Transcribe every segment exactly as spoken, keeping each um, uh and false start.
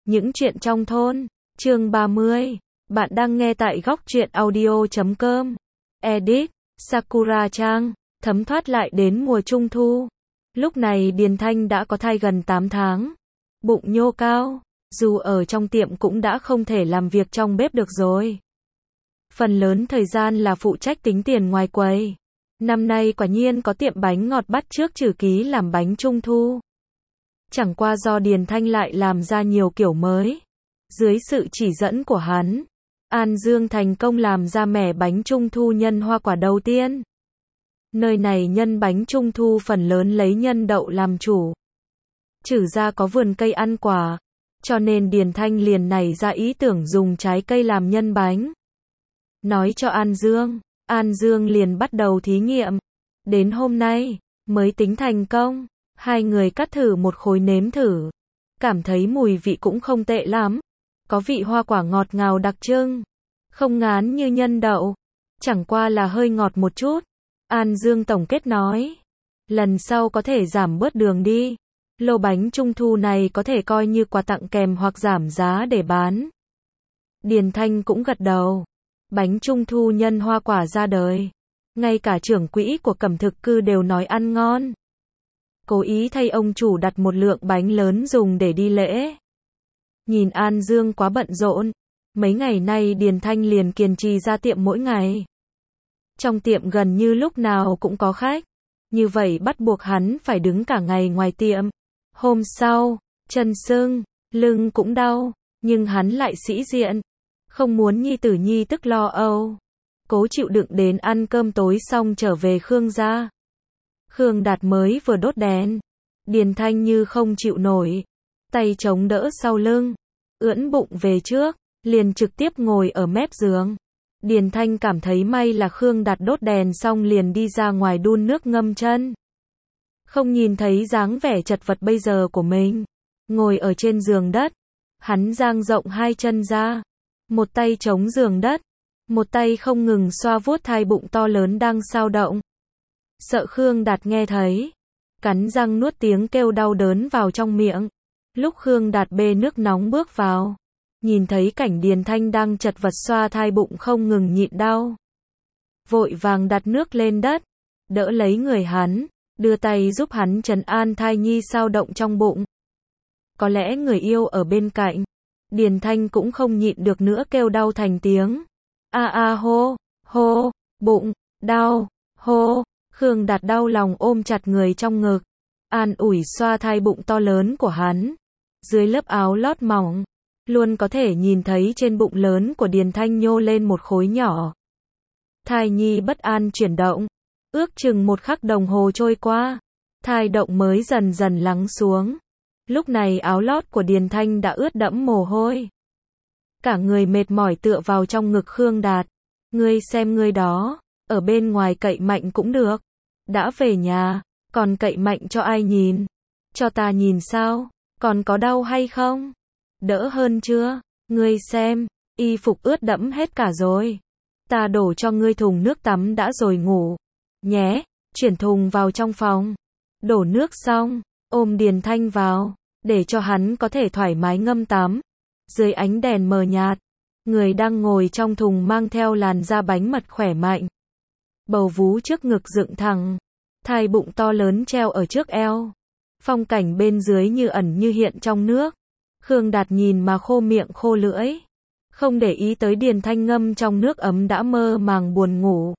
Những chuyện trong thôn, chương ba mươi. Bạn đang nghe tại góc truyện audio chấm com. Edit, Sakura Trang, thấm thoát lại đến mùa trung thu. Lúc này Điền Thanh đã có thai gần tám tháng. Bụng nhô cao, dù ở trong tiệm cũng đã không thể làm việc trong bếp được rồi. Phần lớn thời gian là phụ trách tính tiền ngoài quầy. Năm nay quả nhiên có tiệm bánh ngọt bắt chước Trừ Ký làm bánh trung thu. Chẳng qua do Điền Thanh lại làm ra nhiều kiểu mới. Dưới sự chỉ dẫn của hắn, An Dương thành công làm ra mẻ bánh trung thu nhân hoa quả đầu tiên. Nơi này nhân bánh trung thu phần lớn lấy nhân đậu làm chủ. Trừ ra có vườn cây ăn quả, cho nên Điền Thanh liền nảy ra ý tưởng dùng trái cây làm nhân bánh. Nói cho An Dương, An Dương liền bắt đầu thí nghiệm. Đến hôm nay, mới tính thành công. Hai người cắt thử một khối nếm thử. Cảm thấy mùi vị cũng không tệ lắm. Có vị hoa quả ngọt ngào đặc trưng. Không ngán như nhân đậu. Chẳng qua là hơi ngọt một chút. An Dương tổng kết nói. Lần sau có thể giảm bớt đường đi. Lô bánh trung thu này có thể coi như quà tặng kèm hoặc giảm giá để bán. Điền Thanh cũng gật đầu. Bánh trung thu nhân hoa quả ra đời. Ngay cả trưởng quỹ của Cẩm Thực Cư đều nói ăn ngon. Cố ý thay ông chủ đặt một lượng bánh lớn dùng để đi lễ. Nhìn An Dương quá bận rộn. Mấy ngày nay Điền Thanh liền kiên trì ra tiệm mỗi ngày. Trong tiệm gần như lúc nào cũng có khách. Như vậy bắt buộc hắn phải đứng cả ngày ngoài tiệm. Hôm sau, chân sưng, lưng cũng đau. Nhưng hắn lại sĩ diện. Không muốn nhi tử nhi tức lo âu. Cố chịu đựng đến ăn cơm tối xong trở về Khương gia. Khương Đạt mới vừa đốt đèn. Điền Thanh như không chịu nổi. Tay chống đỡ sau lưng. Ưỡn bụng về trước. Liền trực tiếp ngồi ở mép giường. Điền Thanh cảm thấy may là Khương Đạt đốt đèn xong liền đi ra ngoài đun nước ngâm chân. Không nhìn thấy dáng vẻ chật vật bây giờ của mình. Ngồi ở trên giường đất. Hắn dang rộng hai chân ra. Một tay chống giường đất. Một tay không ngừng xoa vuốt thai bụng to lớn đang xao động. Sợ Khương Đạt nghe thấy. Cắn răng nuốt tiếng kêu đau đớn vào trong miệng. Lúc Khương Đạt bê nước nóng bước vào. Nhìn thấy cảnh Điền Thanh đang chật vật xoa thai bụng không ngừng nhịn đau. Vội vàng đặt nước lên đất. Đỡ lấy người hắn. Đưa tay giúp hắn trấn an thai nhi xao động trong bụng. Có lẽ người yêu ở bên cạnh. Điền Thanh cũng không nhịn được nữa kêu đau thành tiếng. A a hô, hô, bụng, đau, hô. Khương Đạt đau lòng ôm chặt người trong ngực. An ủi xoa thai bụng to lớn của hắn. Dưới lớp áo lót mỏng. Luôn có thể nhìn thấy trên bụng lớn của Điền Thanh nhô lên một khối nhỏ. Thai nhi bất an chuyển động. Ước chừng một khắc đồng hồ trôi qua. Thai động mới dần dần lắng xuống. Lúc này áo lót của Điền Thanh đã ướt đẫm mồ hôi. Cả người mệt mỏi tựa vào trong ngực Khương Đạt. Ngươi xem ngươi đó. Ở bên ngoài cậy mạnh cũng được. Đã về nhà. Còn cậy mạnh cho ai nhìn? Cho ta nhìn sao? Còn có đau hay không? Đỡ hơn chưa? Ngươi xem. Y phục ướt đẫm hết cả rồi. Ta đổ cho ngươi thùng nước tắm đã rồi ngủ. Nhé. Chuyển thùng vào trong phòng. Đổ nước xong. Ôm Điền Thanh vào. Để cho hắn có thể thoải mái ngâm tắm. Dưới ánh đèn mờ nhạt. Người đang ngồi trong thùng mang theo làn da bánh mật khỏe mạnh. Bầu vú trước ngực dựng thẳng. Thai bụng to lớn treo ở trước eo. Phong cảnh bên dưới như ẩn như hiện trong nước. Khương Đạt nhìn mà khô miệng khô lưỡi. Không để ý tới Điền Thanh ngâm trong nước ấm đã mơ màng buồn ngủ.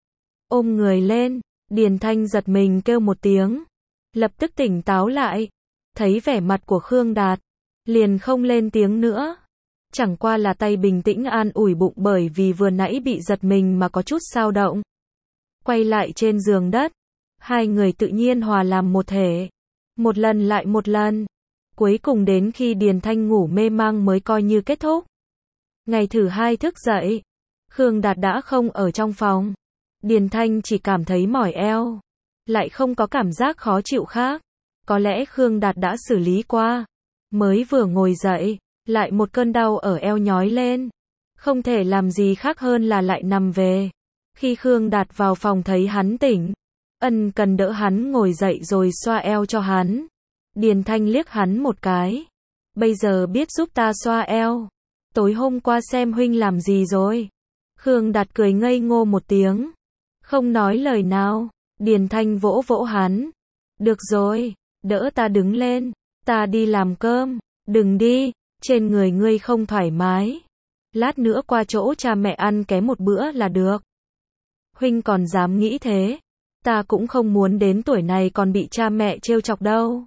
Ôm người lên. Điền Thanh giật mình kêu một tiếng. Lập tức tỉnh táo lại. Thấy vẻ mặt của Khương Đạt. Liền không lên tiếng nữa. Chẳng qua là tay bình tĩnh an ủi bụng bởi vì vừa nãy bị giật mình mà có chút xao động. Quay lại trên giường đất. Hai người tự nhiên hòa làm một thể. Một lần lại một lần. Cuối cùng đến khi Điền Thanh ngủ mê mang mới coi như kết thúc. Ngày thứ hai thức dậy. Khương Đạt đã không ở trong phòng. Điền Thanh chỉ cảm thấy mỏi eo. Lại không có cảm giác khó chịu khác. Có lẽ Khương Đạt đã xử lý qua. Mới vừa ngồi dậy. Lại một cơn đau ở eo nhói lên. Không thể làm gì khác hơn là lại nằm về. Khi Khương Đạt vào phòng thấy hắn tỉnh. Ân cần đỡ hắn ngồi dậy rồi xoa eo cho hắn. Điền Thanh liếc hắn một cái. bây giờ biết giúp ta xoa eo. Tối hôm qua xem huynh làm gì rồi. Khương Đạt cười ngây ngô một tiếng, không nói lời nào. Điền Thanh vỗ vỗ hắn. Được rồi, đỡ ta đứng lên, ta đi làm cơm. Đừng đi, trên người ngươi không thoải mái. Lát nữa qua chỗ cha mẹ ăn ké một bữa là được. Huynh còn dám nghĩ thế, ta cũng không muốn đến tuổi này còn bị cha mẹ trêu chọc đâu.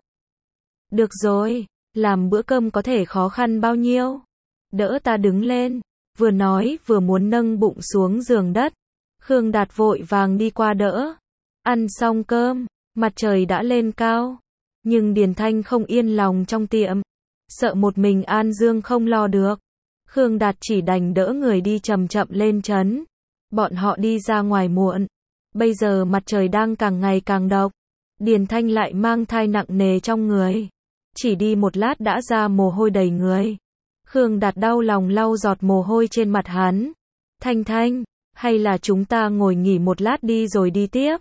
Được rồi, làm bữa cơm có thể khó khăn bao nhiêu. Đỡ ta đứng lên, vừa nói vừa muốn nâng bụng xuống giường đất. Khương Đạt vội vàng đi qua đỡ. Ăn xong cơm, mặt trời đã lên cao. Nhưng Điền Thanh không yên lòng trong tiệm, sợ một mình An Dương không lo được. Khương Đạt chỉ đành đỡ người đi chậm chậm lên trấn. Bọn họ đi ra ngoài muộn. Bây giờ mặt trời đang càng ngày càng độc. Điền Thanh lại mang thai nặng nề trong người. Chỉ đi một lát đã ra mồ hôi đầy người. Khương Đạt đau lòng lau giọt mồ hôi trên mặt hắn. Thanh Thanh, hay là chúng ta ngồi nghỉ một lát đi rồi đi tiếp.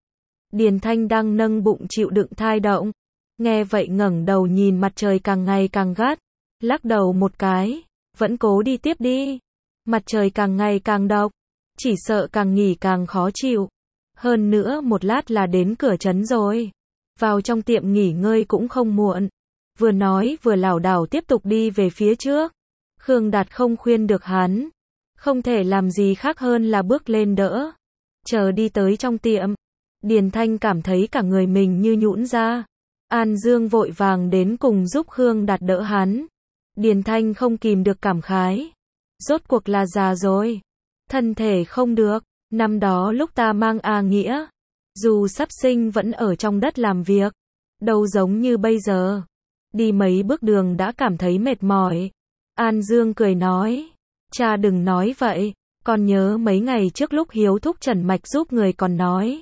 Điền Thanh đang nâng bụng chịu đựng thai động. Nghe vậy ngẩng đầu nhìn mặt trời càng ngày càng gắt. Lắc đầu một cái. Vẫn cố đi tiếp đi. Mặt trời càng ngày càng độc. Chỉ sợ càng nghỉ càng khó chịu. Hơn nữa một lát là đến cửa trấn rồi. Vào trong tiệm nghỉ ngơi cũng không muộn. Vừa nói vừa lảo đảo tiếp tục đi về phía trước. Khương Đạt không khuyên được hắn. Không thể làm gì khác hơn là bước lên đỡ. Chờ đi tới trong tiệm. Điền Thanh cảm thấy cả người mình như nhũn ra. An Dương vội vàng đến cùng giúp Khương Đạt đỡ hắn. Điền Thanh không kìm được cảm khái. Rốt cuộc là già rồi. Thân thể không được. Năm đó lúc ta mang A Nghĩa, dù sắp sinh vẫn ở trong đất làm việc. Đâu giống như bây giờ. Đi mấy bước đường đã cảm thấy mệt mỏi. An Dương cười nói. Cha đừng nói vậy. Con nhớ mấy ngày trước lúc Hiếu thúc trần mạch giúp người còn nói.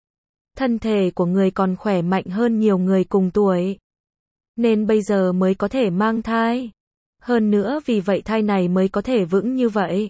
Thân thể của người còn khỏe mạnh hơn nhiều người cùng tuổi. Nên bây giờ mới có thể mang thai. Hơn nữa vì vậy thai này mới có thể vững như vậy.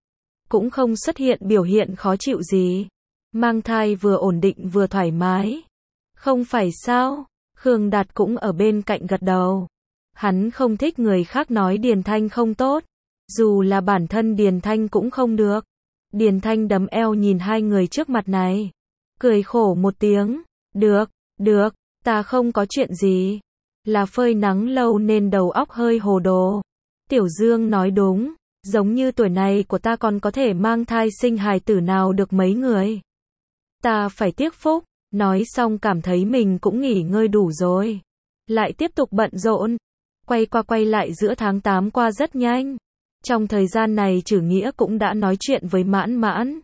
Cũng không xuất hiện biểu hiện khó chịu gì. Mang thai vừa ổn định vừa thoải mái. Không phải sao? Khương Đạt cũng ở bên cạnh gật đầu. Hắn không thích người khác nói Điền Thanh không tốt. Dù là bản thân Điền Thanh cũng không được. Điền Thanh đấm eo nhìn hai người trước mặt này. Cười khổ một tiếng. Được, được, ta không có chuyện gì. Là phơi nắng lâu nên đầu óc hơi hồ đồ. Tiểu Dương nói đúng. Giống như tuổi này của ta còn có thể mang thai sinh hài tử nào được mấy người. Ta phải tiếc phúc. Nói xong cảm thấy mình cũng nghỉ ngơi đủ rồi. Lại tiếp tục bận rộn. Quay qua quay lại giữa tháng tám qua rất nhanh. Trong thời gian này Trử Nghĩa cũng đã nói chuyện với Mãn Mãn.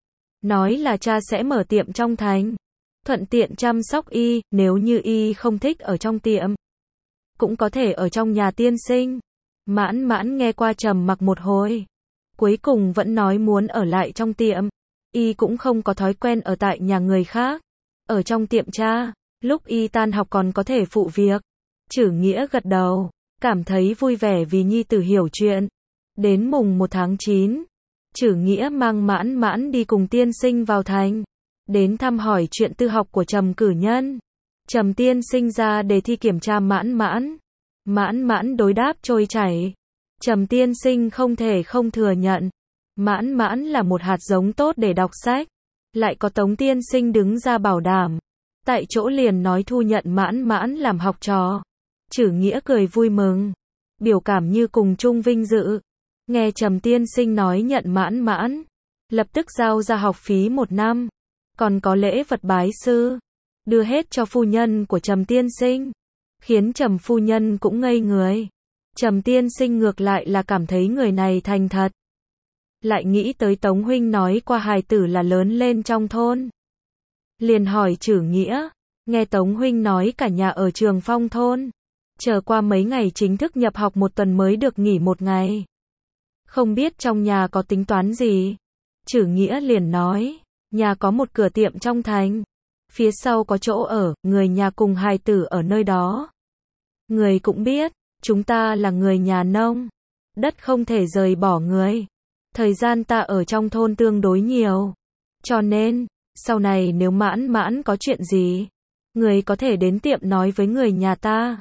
Nói là cha sẽ mở tiệm trong thành. Thuận tiện chăm sóc y, nếu như y không thích ở trong tiệm. Cũng có thể ở trong nhà tiên sinh. Mãn Mãn nghe qua trầm mặc một hồi. Cuối cùng vẫn nói muốn ở lại trong tiệm. Y cũng không có thói quen ở tại nhà người khác. Ở trong tiệm cha, lúc y tan học còn có thể phụ việc. Trử Nghĩa gật đầu, cảm thấy vui vẻ vì nhi tử hiểu chuyện. Đến mùng một tháng chín, Trử Nghĩa mang Mãn Mãn đi cùng tiên sinh vào thành. Đến thăm hỏi chuyện tư học của Trầm cử nhân. Trầm tiên sinh ra đề thi kiểm tra Mãn Mãn. Mãn Mãn đối đáp trôi chảy. Trầm tiên sinh không thể không thừa nhận. Mãn Mãn là một hạt giống tốt để đọc sách. Lại có Tống tiên sinh đứng ra bảo đảm. Tại chỗ liền nói thu nhận Mãn Mãn làm học trò. Trử Nghĩa cười vui mừng. Biểu cảm như cùng chung vinh dự. Nghe Trầm tiên sinh nói nhận Mãn Mãn. Lập tức giao ra học phí một năm. Còn có lễ vật bái sư. Đưa hết cho phu nhân của Trầm tiên sinh. Khiến Trầm phu nhân cũng ngây người. Trầm tiên sinh ngược lại là cảm thấy người này thành thật. Lại nghĩ tới Tống huynh nói qua hài tử là lớn lên trong thôn. Liền hỏi Trử Nghĩa. Nghe Tống huynh nói cả nhà ở Trường Phong thôn. Chờ qua mấy ngày chính thức nhập học một tuần mới được nghỉ một ngày. Không biết trong nhà có tính toán gì. Trử Nghĩa liền nói. Nhà có một cửa tiệm trong thành. Phía sau có chỗ ở, người nhà cùng hài tử ở nơi đó. Người cũng biết, chúng ta là người nhà nông. Đất không thể rời bỏ người. Thời gian ta ở trong thôn tương đối nhiều. Cho nên, sau này nếu Mãn Mãn có chuyện gì, người có thể đến tiệm nói với người nhà ta.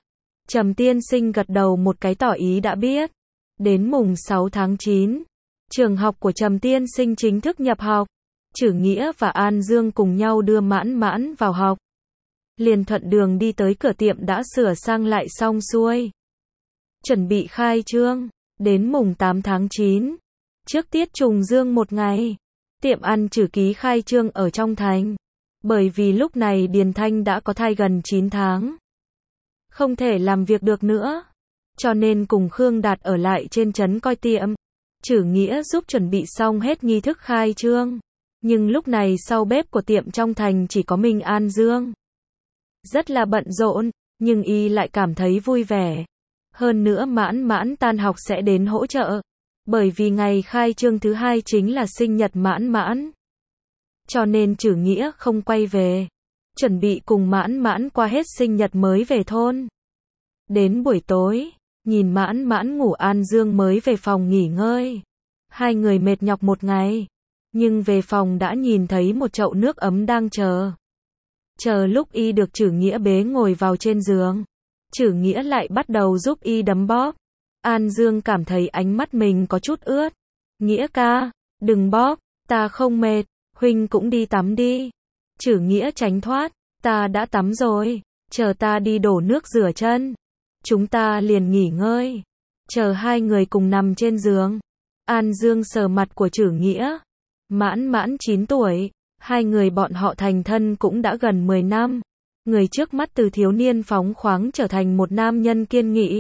Trầm tiên sinh gật đầu một cái tỏ ý đã biết. Đến mùng sáu tháng chín, trường học của Trầm tiên sinh chính thức nhập học. Chử Nghĩa và An Dương cùng nhau đưa Mãn Mãn vào học. Liền thuận đường đi tới cửa tiệm đã sửa sang lại xong xuôi. Chuẩn bị khai trương. Đến mùng tám tháng chín, trước tiết trùng dương một ngày, tiệm ăn Chử Ký khai trương ở trong thành. Bởi vì lúc này Điền Thanh đã có thai gần chín tháng. Không thể làm việc được nữa. Cho nên cùng Khương Đạt ở lại trên trấn coi tiệm. Chử Nghĩa giúp chuẩn bị xong hết nghi thức khai trương. Nhưng lúc này sau bếp của tiệm trong thành chỉ có mình An Dương. Rất là bận rộn, nhưng y lại cảm thấy vui vẻ. Hơn nữa Mãn Mãn tan học sẽ đến hỗ trợ. Bởi vì ngày khai trương thứ hai chính là sinh nhật Mãn Mãn. Cho nên Chử Nghĩa không quay về. Chuẩn bị cùng Mãn Mãn qua hết sinh nhật mới về thôn. Đến buổi tối, nhìn Mãn Mãn ngủ An Dương mới về phòng nghỉ ngơi. Hai người mệt nhọc một ngày. Nhưng về phòng đã nhìn thấy một chậu nước ấm đang chờ. Chờ lúc y được Chử Nghĩa bế ngồi vào trên giường. Chử Nghĩa lại bắt đầu giúp y đấm bóp. An Dương cảm thấy ánh mắt mình có chút ướt. Nghĩa ca, đừng bóp, ta không mệt, huynh cũng đi tắm đi. Chử Nghĩa tránh thoát, ta đã tắm rồi, chờ ta đi đổ nước rửa chân. Chúng ta liền nghỉ ngơi. Chờ hai người cùng nằm trên giường. An Dương sờ mặt của Chử Nghĩa. Mãn Mãn chín tuổi, hai người bọn họ thành thân cũng đã gần mười năm. Người trước mắt từ thiếu niên phóng khoáng trở thành một nam nhân kiên nghị.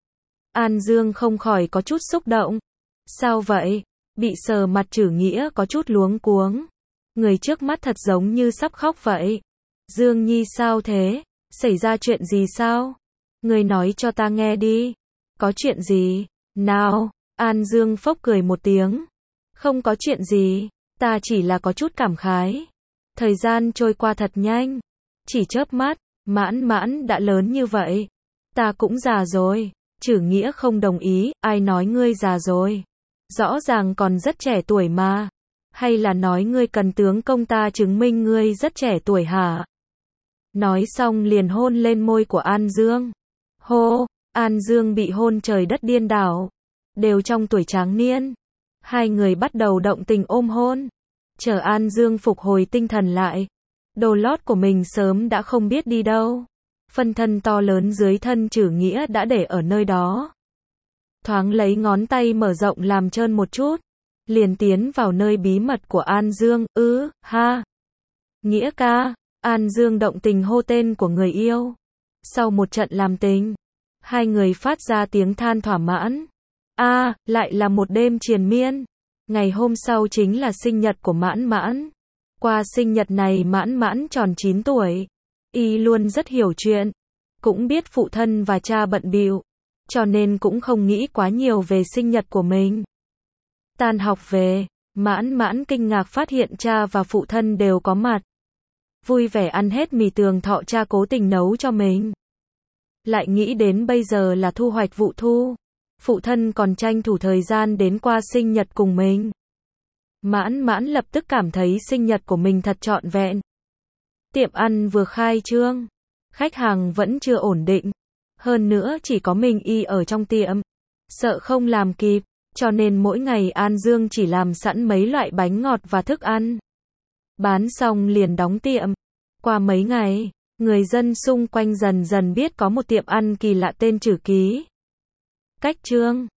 An Dương không khỏi có chút xúc động. Sao vậy? Bị sờ mặt Chử Nghĩa có chút luống cuống. Người trước mắt thật giống như sắp khóc vậy. Dương Nhi sao thế? Xảy ra chuyện gì sao? Người nói cho ta nghe đi. Có chuyện gì? Nào? An Dương phốc cười một tiếng. Không có chuyện gì. Ta chỉ là có chút cảm khái. Thời gian trôi qua thật nhanh. Chỉ chớp mắt, Mãn Mãn đã lớn như vậy. Ta cũng già rồi. Chử Nghĩa không đồng ý, ai nói ngươi già rồi? Rõ ràng còn rất trẻ tuổi mà. Hay là nói ngươi cần tướng công ta chứng minh ngươi rất trẻ tuổi hả? Nói xong liền hôn lên môi của An Dương. Hô, An Dương bị hôn trời đất điên đảo. Đều trong tuổi tráng niên. Hai người bắt đầu động tình ôm hôn. Chờ An Dương phục hồi tinh thần lại. Đồ lót của mình sớm đã không biết đi đâu. Phân thân to lớn dưới thân Chử Nghĩa đã để ở nơi đó. Thoáng lấy ngón tay mở rộng làm trơn một chút. Liền tiến vào nơi bí mật của An Dương, ư, ha. Nghĩa ca, An Dương động tình hô tên của người yêu. Sau một trận làm tình, hai người phát ra tiếng than thỏa mãn. A, à, lại là một đêm triền miên. Ngày hôm sau chính là sinh nhật của Mãn Mãn. Qua sinh nhật này Mãn Mãn tròn chín tuổi. Y luôn rất hiểu chuyện. Cũng biết phụ thân và cha bận bịu. Cho nên cũng không nghĩ quá nhiều về sinh nhật của mình. Tan học về, Mãn Mãn kinh ngạc phát hiện cha và phụ thân đều có mặt. Vui vẻ ăn hết mì tường thọ cha cố tình nấu cho mình. Lại nghĩ đến bây giờ là thu hoạch vụ thu. Phụ thân còn tranh thủ thời gian đến qua sinh nhật cùng mình. Mãn Mãn lập tức cảm thấy sinh nhật của mình thật trọn vẹn. Tiệm ăn vừa khai trương. Khách hàng vẫn chưa ổn định. Hơn nữa chỉ có mình y ở trong tiệm. Sợ không làm kịp. Cho nên mỗi ngày An Dương chỉ làm sẵn mấy loại bánh ngọt và thức ăn. Bán xong liền đóng tiệm. Qua mấy ngày, người dân xung quanh dần dần biết có một tiệm ăn kỳ lạ tên Chử Ký. Cách trương.